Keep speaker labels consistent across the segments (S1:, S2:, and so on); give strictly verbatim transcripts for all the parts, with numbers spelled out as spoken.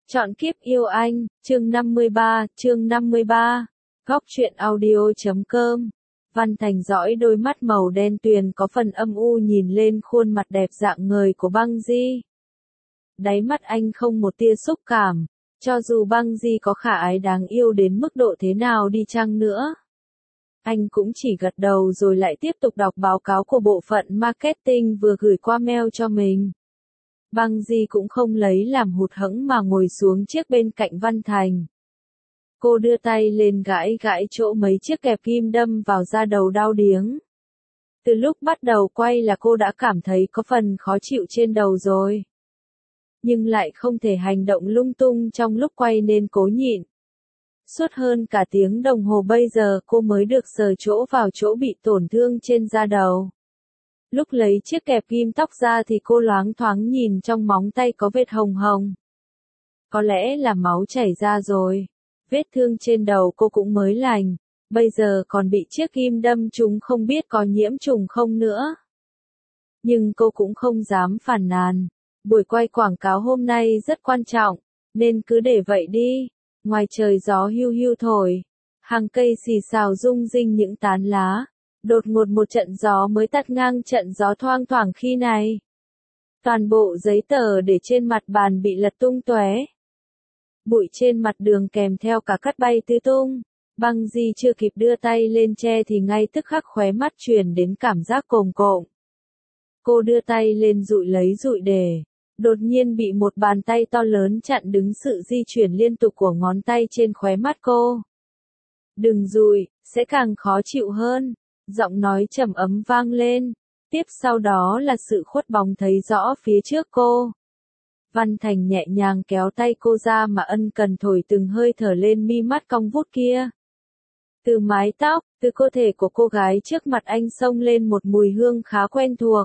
S1: Chọn kiếp yêu anh, chương năm mươi ba, chương năm mươi ba. Góc truyện audio chấm com. Văn Thành dõi đôi mắt màu đen tuyền có phần âm u nhìn lên khuôn mặt đẹp dạng người của Băng Di. Đáy mắt anh không một tia xúc cảm, cho dù Băng Di có khả ái đáng yêu đến mức độ thế nào đi chăng nữa. Anh cũng chỉ gật đầu rồi lại tiếp tục đọc báo cáo của bộ phận marketing vừa gửi qua mail cho mình. Băng Di cũng không lấy làm hụt hẫng mà ngồi xuống chiếc bên cạnh Văn Thành. Cô đưa tay lên gãi gãi chỗ mấy chiếc kẹp kim đâm vào da đầu đau điếng. Từ lúc bắt đầu quay là cô đã cảm thấy có phần khó chịu trên đầu rồi. Nhưng lại không thể hành động lung tung trong lúc quay nên cố nhịn. Suốt hơn cả tiếng đồng hồ bây giờ cô mới được sờ chỗ vào chỗ bị tổn thương trên da đầu. Lúc lấy chiếc kẹp kim tóc ra thì cô loáng thoáng nhìn trong móng tay có vết hồng hồng. Có lẽ là máu chảy ra rồi. Vết thương trên đầu cô cũng mới lành, bây giờ còn bị chiếc kim đâm trúng không biết có nhiễm trùng không nữa. Nhưng cô cũng không dám phàn nàn. Buổi quay quảng cáo hôm nay rất quan trọng, nên cứ để vậy đi. Ngoài trời gió hiu hiu thổi, hàng cây xì xào rung rinh những tán lá. Đột ngột một trận gió mới tắt ngang trận gió thoang thoảng khi này. Toàn bộ giấy tờ để trên mặt bàn bị lật tung tóe. Bụi trên mặt đường kèm theo cả cát bay tứ tung. Băng Di chưa kịp đưa tay lên che thì ngay tức khắc khóe mắt truyền đến cảm giác cồm cộm. Cô đưa tay lên dụi lấy dụi để. Đột nhiên bị một bàn tay to lớn chặn đứng sự di chuyển liên tục của ngón tay trên khóe mắt cô. Đừng dụi, sẽ càng khó chịu hơn. Giọng nói trầm ấm vang lên, tiếp sau đó là sự khuất bóng thấy rõ phía trước cô. Văn Thành nhẹ nhàng kéo tay cô ra mà ân cần thổi từng hơi thở lên mi mắt cong vút kia. Từ mái tóc, từ cơ thể của cô gái trước mặt anh xông lên một mùi hương khá quen thuộc.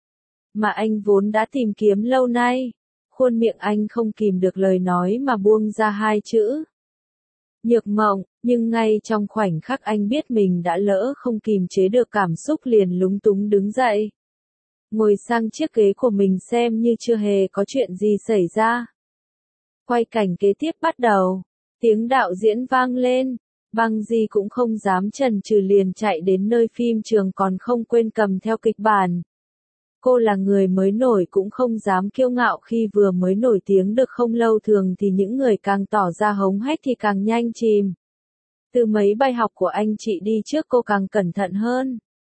S1: Mà anh vốn đã tìm kiếm lâu nay, khuôn miệng anh không kìm được lời nói mà buông ra hai chữ. Nhược Mộng, nhưng ngay trong khoảnh khắc anh biết mình đã lỡ không kìm chế được cảm xúc liền lúng túng đứng dậy. Ngồi sang chiếc ghế của mình xem như chưa hề có chuyện gì xảy ra. Quay cảnh kế tiếp bắt đầu, tiếng đạo diễn vang lên, Băng Di cũng không dám chần chừ liền chạy đến nơi phim trường còn không quên cầm theo kịch bản. Cô là người mới nổi cũng không dám kiêu ngạo khi vừa mới nổi tiếng được không lâu, thường thì những người càng tỏ ra hống hách thì càng nhanh chìm. Từ mấy bài học của anh chị đi trước cô càng cẩn thận hơn.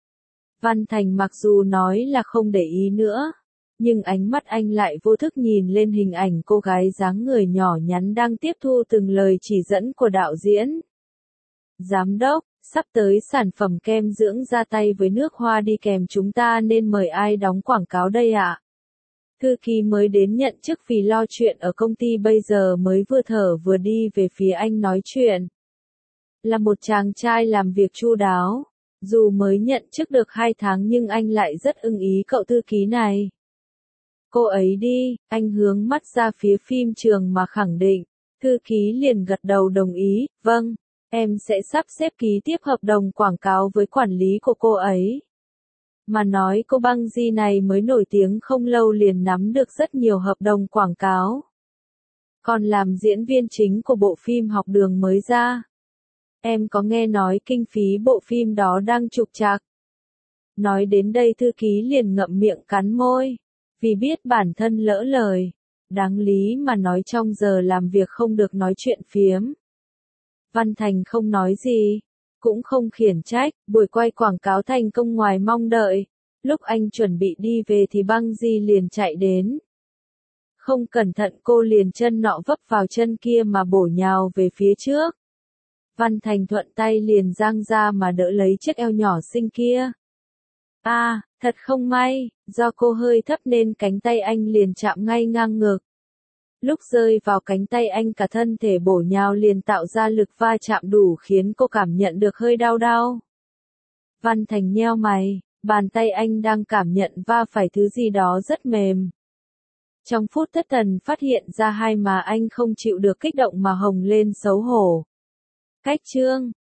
S1: Văn Thành mặc dù nói là không để ý nữa, nhưng ánh mắt anh lại vô thức nhìn lên hình ảnh cô gái dáng người nhỏ nhắn đang tiếp thu từng lời chỉ dẫn của đạo diễn. Giám đốc, sắp tới sản phẩm kem dưỡng da tay với nước hoa đi kèm chúng ta nên mời ai đóng quảng cáo đây ạ? Thư ký mới đến nhận chức vì lo chuyện ở công ty bây giờ mới vừa thở vừa đi về phía anh nói chuyện. Là một chàng trai làm việc chu đáo, dù mới nhận chức được hai tháng nhưng anh lại rất ưng ý cậu thư ký này. Cô ấy đi, anh hướng mắt ra phía phim trường mà khẳng định, thư ký liền gật đầu đồng ý, vâng. Em sẽ sắp xếp ký tiếp hợp đồng quảng cáo với quản lý của cô ấy. Mà nói cô Băng Di này mới nổi tiếng không lâu liền nắm được rất nhiều hợp đồng quảng cáo. Còn làm diễn viên chính của bộ phim Học Đường mới ra. Em có nghe nói kinh phí bộ phim đó đang trục trặc. Nói đến đây thư ký liền ngậm miệng cắn môi. Vì biết bản thân lỡ lời. Đáng lý mà nói trong giờ làm việc không được nói chuyện phiếm. Văn Thành không nói gì, cũng không khiển trách, buổi quay quảng cáo thành công ngoài mong đợi. Lúc anh chuẩn bị đi về thì Băng Di liền chạy đến. Không cẩn thận cô liền chân nọ vấp vào chân kia mà bổ nhào về phía trước. Văn Thành thuận tay liền giang ra mà đỡ lấy chiếc eo nhỏ xinh kia. À, thật không may, do cô hơi thấp nên cánh tay anh liền chạm ngay ngang ngực. Lúc rơi vào cánh tay anh cả thân thể bổ nhào liền tạo ra lực va chạm đủ khiến cô cảm nhận được hơi đau đau. Văn Thành nheo mày, bàn tay anh đang cảm nhận va phải thứ gì đó rất mềm. Trong phút thất thần phát hiện ra hai má anh không chịu được kích động mà hồng lên xấu hổ. Cách chương,